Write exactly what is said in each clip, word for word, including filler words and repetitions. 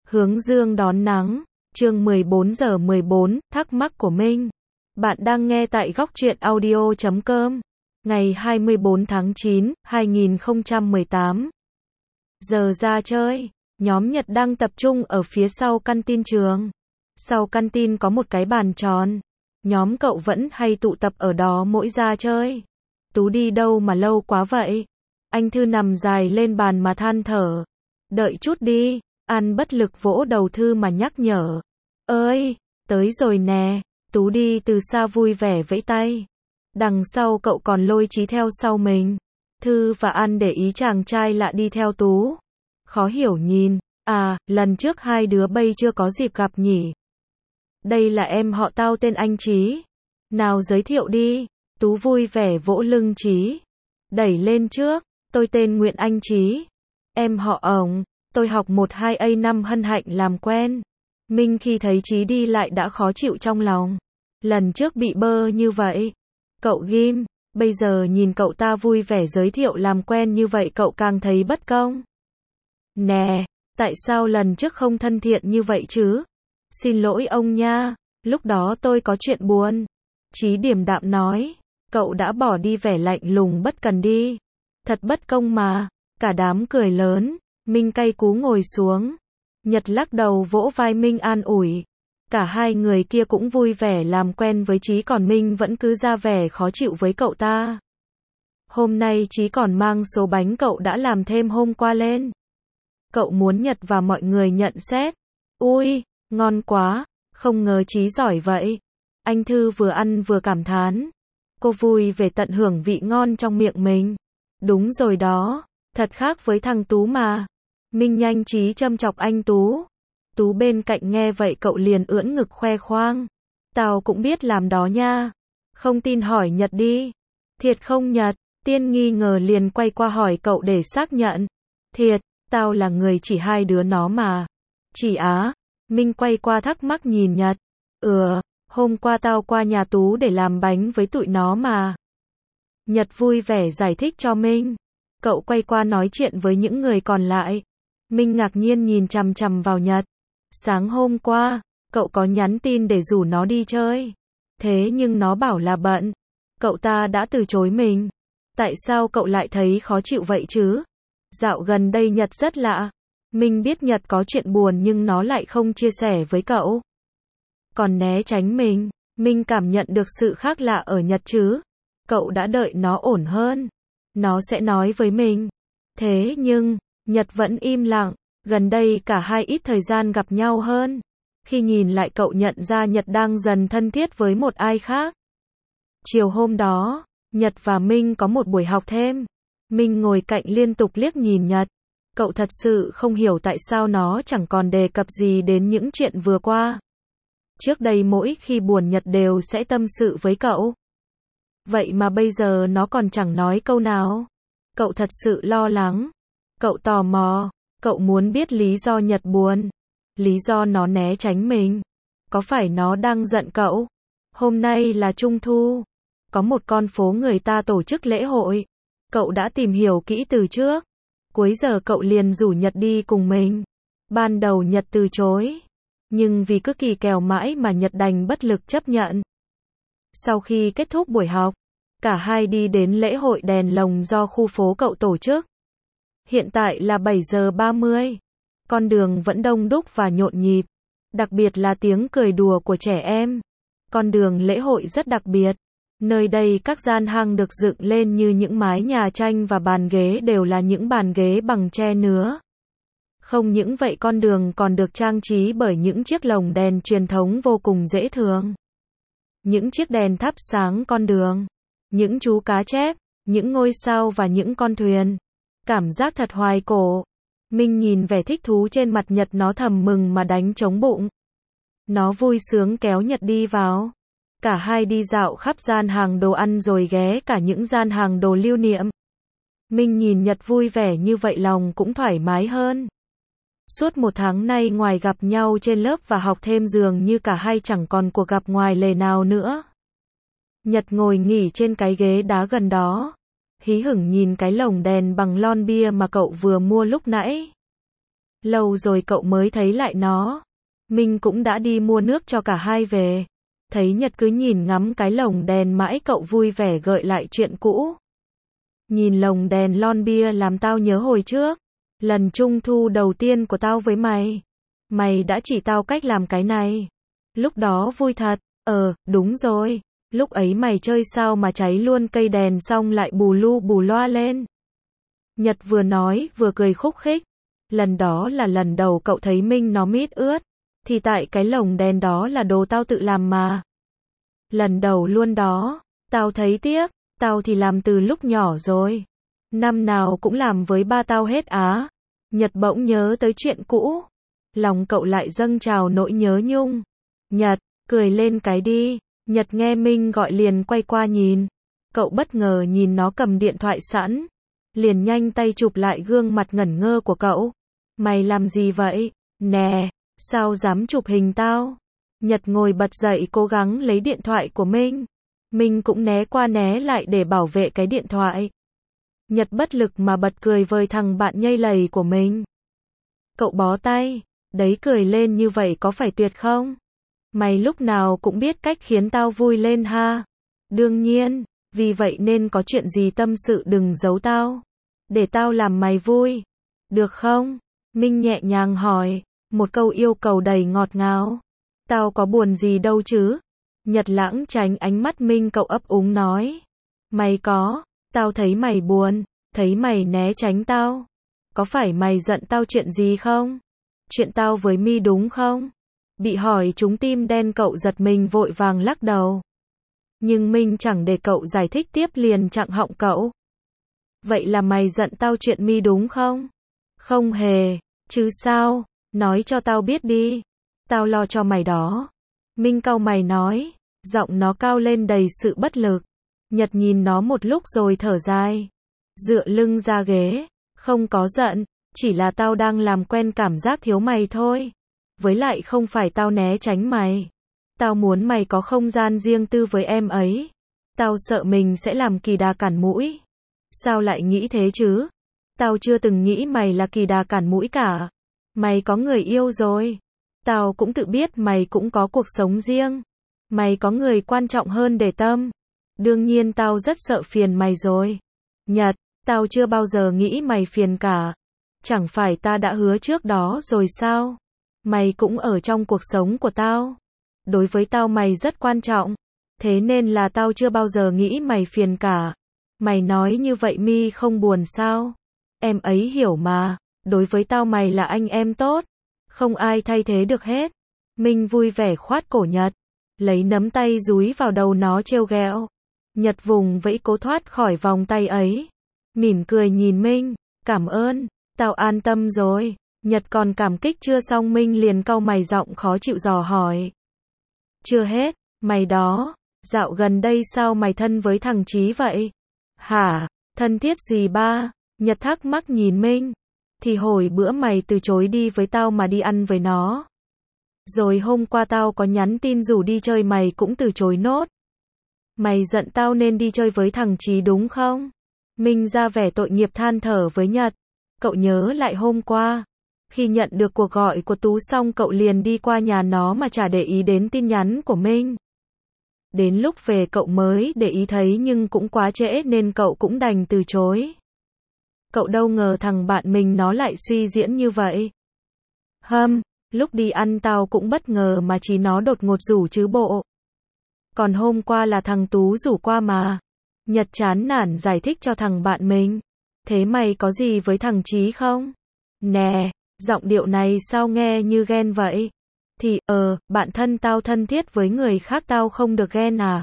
Hướng dương đón nắng, chương mười bốn giờ mười bốn, thắc mắc của Minh. Bạn đang nghe tại góc truyện audio chấm com, ngày hai mươi bốn tháng chín, hai nghìn không trăm mười tám. Giờ ra chơi, nhóm Nhật đang tập trung ở phía sau căn tin trường. Sau căn tin có một cái bàn tròn. Nhóm cậu vẫn hay tụ tập ở đó mỗi ra chơi. Tú đi đâu mà lâu quá vậy? Anh Thư nằm dài lên bàn mà than thở. Đợi chút đi. An bất lực vỗ đầu Thư mà nhắc nhở. Ơi, tới rồi nè. Tú đi từ xa vui vẻ vẫy tay. Đằng sau cậu còn lôi Chí theo sau mình. Thư và An để ý chàng trai lạ đi theo Tú. Khó hiểu nhìn. À, lần trước hai đứa bây chưa có dịp gặp nhỉ. Đây là em họ tao tên anh Chí. Nào giới thiệu đi. Tú vui vẻ vỗ lưng Chí. Đẩy lên trước. Tôi tên Nguyễn Anh Chí. Em họ ổng. Tôi học một hai A năm hân hạnh làm quen. Minh khi thấy Chí đi lại đã khó chịu trong lòng. Lần trước bị bơ như vậy. Cậu ghim. Bây giờ nhìn cậu ta vui vẻ giới thiệu làm quen như vậy cậu càng thấy bất công. Nè, tại sao lần trước không thân thiện như vậy chứ? Xin lỗi ông nha, lúc đó tôi có chuyện buồn. Chí điềm đạm nói, cậu đã bỏ đi vẻ lạnh lùng bất cần đi. Thật bất công mà, cả đám cười lớn, Minh cay cú ngồi xuống. Nhật lắc đầu vỗ vai Minh an ủi. Cả hai người kia cũng vui vẻ làm quen với Chí còn Minh vẫn cứ ra vẻ khó chịu với cậu ta. Hôm nay Chí còn mang số bánh cậu đã làm thêm hôm qua lên. Cậu muốn Nhật và mọi người nhận xét. Ui, ngon quá, không ngờ Chí giỏi vậy. Anh Thư vừa ăn vừa cảm thán. Cô vui về tận hưởng vị ngon trong miệng mình. Đúng rồi đó, thật khác với thằng Tú mà. Minh nhanh trí châm chọc anh Tú. Tú bên cạnh nghe vậy cậu liền ưỡn ngực khoe khoang. Tao cũng biết làm đó nha. Không tin hỏi Nhật đi. Thiệt không Nhật? Tiên nghi ngờ liền quay qua hỏi cậu để xác nhận. Thiệt, tao là người chỉ hai đứa nó mà. Chỉ á? Minh quay qua thắc mắc nhìn Nhật. Ừ, hôm qua tao qua nhà Tú để làm bánh với tụi nó mà. Nhật vui vẻ giải thích cho Minh. Cậu quay qua nói chuyện với những người còn lại. Minh ngạc nhiên nhìn chằm chằm vào Nhật. Sáng hôm qua, cậu có nhắn tin để rủ nó đi chơi. Thế nhưng nó bảo là bận. Cậu ta đã từ chối mình. Tại sao cậu lại thấy khó chịu vậy chứ? Dạo gần đây Nhật rất lạ. Minh biết Nhật có chuyện buồn nhưng nó lại không chia sẻ với cậu. Còn né tránh mình. Minh cảm nhận được sự khác lạ ở Nhật chứ. Cậu đã đợi nó ổn hơn. Nó sẽ nói với mình. Thế nhưng, Nhật vẫn im lặng. Gần đây cả hai ít thời gian gặp nhau hơn. Khi nhìn lại cậu nhận ra Nhật đang dần thân thiết với một ai khác. Chiều hôm đó, Nhật và Minh có một buổi học thêm. Minh ngồi cạnh liên tục liếc nhìn Nhật. Cậu thật sự không hiểu tại sao nó chẳng còn đề cập gì đến những chuyện vừa qua. Trước đây mỗi khi buồn Nhật đều sẽ tâm sự với cậu. Vậy mà bây giờ nó còn chẳng nói câu nào. Cậu thật sự lo lắng. Cậu tò mò. Cậu muốn biết lý do Nhật buồn. Lý do nó né tránh mình. Có phải nó đang giận cậu? Hôm nay là Trung Thu. Có một con phố người ta tổ chức lễ hội. Cậu đã tìm hiểu kỹ từ trước. Cuối giờ cậu liền rủ Nhật đi cùng mình. Ban đầu Nhật từ chối. Nhưng vì cứ kỳ kèo mãi mà Nhật đành bất lực chấp nhận. Sau khi kết thúc buổi học, cả hai đi đến lễ hội đèn lồng do khu phố cậu tổ chức. Hiện tại là bảy giờ ba mươi. Con đường vẫn đông đúc và nhộn nhịp. Đặc biệt là tiếng cười đùa của trẻ em. Con đường lễ hội rất đặc biệt. Nơi đây các gian hàng được dựng lên như những mái nhà tranh và bàn ghế đều là những bàn ghế bằng tre nứa. Không những vậy con đường còn được trang trí bởi những chiếc lồng đèn truyền thống vô cùng dễ thương. Những chiếc đèn thắp sáng con đường. Những chú cá chép, những ngôi sao và những con thuyền. Cảm giác thật hoài cổ. Minh nhìn vẻ thích thú trên mặt Nhật nó thầm mừng mà đánh trống bụng. Nó vui sướng kéo Nhật đi vào. Cả hai đi dạo khắp gian hàng đồ ăn rồi ghé cả những gian hàng đồ lưu niệm. Minh nhìn Nhật vui vẻ như vậy lòng cũng thoải mái hơn. Suốt một tháng nay ngoài gặp nhau trên lớp và học thêm dường như cả hai chẳng còn cuộc gặp ngoài lề nào nữa. Nhật ngồi nghỉ trên cái ghế đá gần đó. Hí hửng nhìn cái lồng đèn bằng lon bia mà cậu vừa mua lúc nãy. Lâu rồi cậu mới thấy lại nó. Minh cũng đã đi mua nước cho cả hai về. Thấy Nhật cứ nhìn ngắm cái lồng đèn mãi, cậu vui vẻ gợi lại chuyện cũ. Nhìn lồng đèn lon bia làm tao nhớ hồi trước. Lần trung thu đầu tiên của tao với mày. Mày đã chỉ tao cách làm cái này. Lúc đó vui thật. Ờ, đúng rồi. Lúc ấy mày chơi sao mà cháy luôn cây đèn xong lại bù lu bù loa lên. Nhật vừa nói vừa cười khúc khích. Lần đó là lần đầu cậu thấy Minh nó mít ướt. Thì tại cái lồng đèn đó là đồ tao tự làm mà. Lần đầu luôn đó. Tao thấy tiếc. Tao thì làm từ lúc nhỏ rồi. Năm nào cũng làm với ba tao hết á. Nhật bỗng nhớ tới chuyện cũ. Lòng cậu lại dâng trào nỗi nhớ nhung. Nhật, cười lên cái đi. Nhật nghe Minh gọi liền quay qua nhìn. Cậu bất ngờ nhìn nó cầm điện thoại sẵn. Liền nhanh tay chụp lại gương mặt ngẩn ngơ của cậu. Mày làm gì vậy? Nè, sao dám chụp hình tao? Nhật ngồi bật dậy cố gắng lấy điện thoại của Minh. Minh cũng né qua né lại để bảo vệ cái điện thoại. Nhật bất lực mà bật cười với thằng bạn nhây lầy của mình. Cậu bó tay. Đấy, cười lên như vậy có phải tuyệt không? Mày lúc nào cũng biết cách khiến tao vui lên ha. Đương nhiên, vì vậy nên có chuyện gì tâm sự đừng giấu tao. Để tao làm mày vui. Được không? Minh nhẹ nhàng hỏi. Một câu yêu cầu đầy ngọt ngào. Tao có buồn gì đâu chứ? Nhật lãng tránh ánh mắt Minh, cậu ấp úng nói. Mày có. Tao thấy mày buồn. Thấy mày né tránh tao. Có phải mày giận tao chuyện gì không? Chuyện tao với Mi đúng không? Bị hỏi trúng tim đen, cậu giật mình vội vàng lắc đầu. Nhưng Minh chẳng để cậu giải thích tiếp, liền chặn họng cậu. Vậy là mày giận tao chuyện Mi đúng không? Không hề. Chứ sao? Nói cho tao biết đi. Tao lo cho mày đó. Minh cau mày nói. Giọng nó cao lên đầy sự bất lực. Nhật nhìn nó một lúc rồi thở dài. Dựa lưng ra ghế. Không có giận. Chỉ là tao đang làm quen cảm giác thiếu mày thôi. Với lại không phải tao né tránh mày. Tao muốn mày có không gian riêng tư với em ấy. Tao sợ mình sẽ làm kỳ đà cản mũi. Sao lại nghĩ thế chứ? Tao chưa từng nghĩ mày là kỳ đà cản mũi cả. Mày có người yêu rồi. Tao cũng tự biết mày cũng có cuộc sống riêng. Mày có người quan trọng hơn để tâm. Đương nhiên tao rất sợ phiền mày rồi. Nhật, tao chưa bao giờ nghĩ mày phiền cả. Chẳng phải ta đã hứa trước đó rồi sao? Mày cũng ở trong cuộc sống của tao. Đối với tao mày rất quan trọng. Thế nên là tao chưa bao giờ nghĩ mày phiền cả. Mày nói như vậy Mi không buồn sao? Em ấy hiểu mà. Đối với tao mày là anh em tốt. Không ai thay thế được hết. Minh vui vẻ khoát cổ Nhật. Lấy nắm tay dúi vào đầu nó trêu ghẹo. Nhật vùng vẫy cố thoát khỏi vòng tay ấy. Mỉm cười nhìn Minh. Cảm ơn. Tao an tâm rồi. Nhật còn cảm kích chưa xong, Minh liền cau mày giọng khó chịu dò hỏi. Chưa hết. Mày đó. Dạo gần đây sao mày thân với thằng Chí vậy? Hả? Thân thiết gì ba? Nhật thắc mắc nhìn Minh. Thì hồi bữa mày từ chối đi với tao mà đi ăn với nó. Rồi hôm qua tao có nhắn tin rủ đi chơi mày cũng từ chối nốt. Mày giận tao nên đi chơi với thằng Chí đúng không? Minh ra vẻ tội nghiệp than thở với Nhật. Cậu nhớ lại hôm qua. Khi nhận được cuộc gọi của Tú xong cậu liền đi qua nhà nó mà chả để ý đến tin nhắn của Minh. Đến lúc về cậu mới để ý thấy nhưng cũng quá trễ nên cậu cũng đành từ chối. Cậu đâu ngờ thằng bạn mình nó lại suy diễn như vậy. Hâm, lúc đi ăn tao cũng bất ngờ mà chỉ nó đột ngột rủ chứ bộ. Còn hôm qua là thằng Tú rủ qua mà. Nhật chán nản giải thích cho thằng bạn mình. Thế mày có gì với thằng Chí không? Nè, giọng điệu này sao nghe như ghen vậy? Thì, ờ, bạn thân tao thân thiết với người khác tao không được ghen à?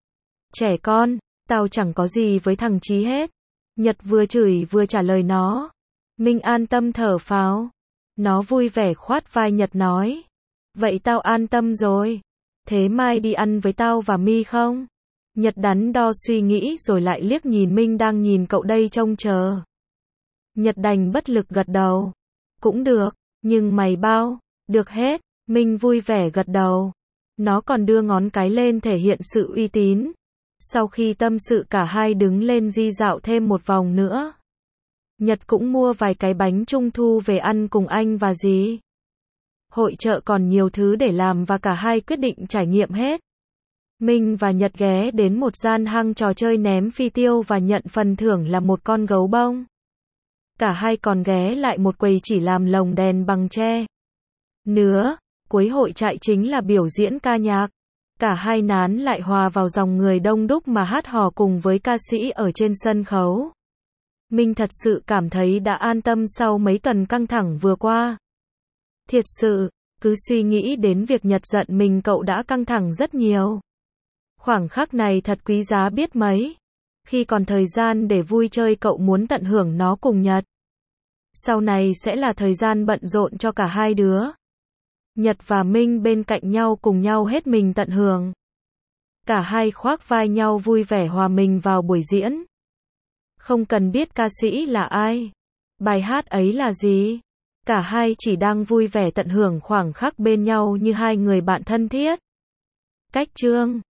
Trẻ con, tao chẳng có gì với thằng Chí hết. Nhật vừa chửi vừa trả lời nó. Minh an tâm thở phào. Nó vui vẻ khoát vai Nhật nói. Vậy tao an tâm rồi. Thế mai đi ăn với tao và Mi không? Nhật đắn đo suy nghĩ rồi lại liếc nhìn Minh đang nhìn cậu đây trông chờ. Nhật đành bất lực gật đầu. Cũng được, nhưng mày bao, được hết. Minh vui vẻ gật đầu. Nó còn đưa ngón cái lên thể hiện sự uy tín. Sau khi tâm sự cả hai đứng lên đi dạo thêm một vòng nữa. Nhật cũng mua vài cái bánh trung thu về ăn cùng anh và dì. Hội chợ còn nhiều thứ để làm và cả hai quyết định trải nghiệm hết. Minh và Nhật ghé đến một gian hang trò chơi ném phi tiêu và nhận phần thưởng là một con gấu bông. Cả hai còn ghé lại một quầy chỉ làm lồng đèn bằng tre. Nữa, cuối hội trại chính là biểu diễn ca nhạc. Cả hai nán lại hòa vào dòng người đông đúc mà hát hò cùng với ca sĩ ở trên sân khấu. Minh thật sự cảm thấy đã an tâm sau mấy tuần căng thẳng vừa qua. Thiệt sự, cứ suy nghĩ đến việc Nhật giận mình cậu đã căng thẳng rất nhiều. Khoảng khắc này thật quý giá biết mấy. Khi còn thời gian để vui chơi cậu muốn tận hưởng nó cùng Nhật. Sau này sẽ là thời gian bận rộn cho cả hai đứa. Nhật và Minh bên cạnh nhau cùng nhau hết mình tận hưởng. Cả hai khoác vai nhau vui vẻ hòa mình vào buổi diễn. Không cần biết ca sĩ là ai, bài hát ấy là gì. Cả hai chỉ đang vui vẻ tận hưởng khoảng khắc bên nhau như hai người bạn thân thiết. Cách chương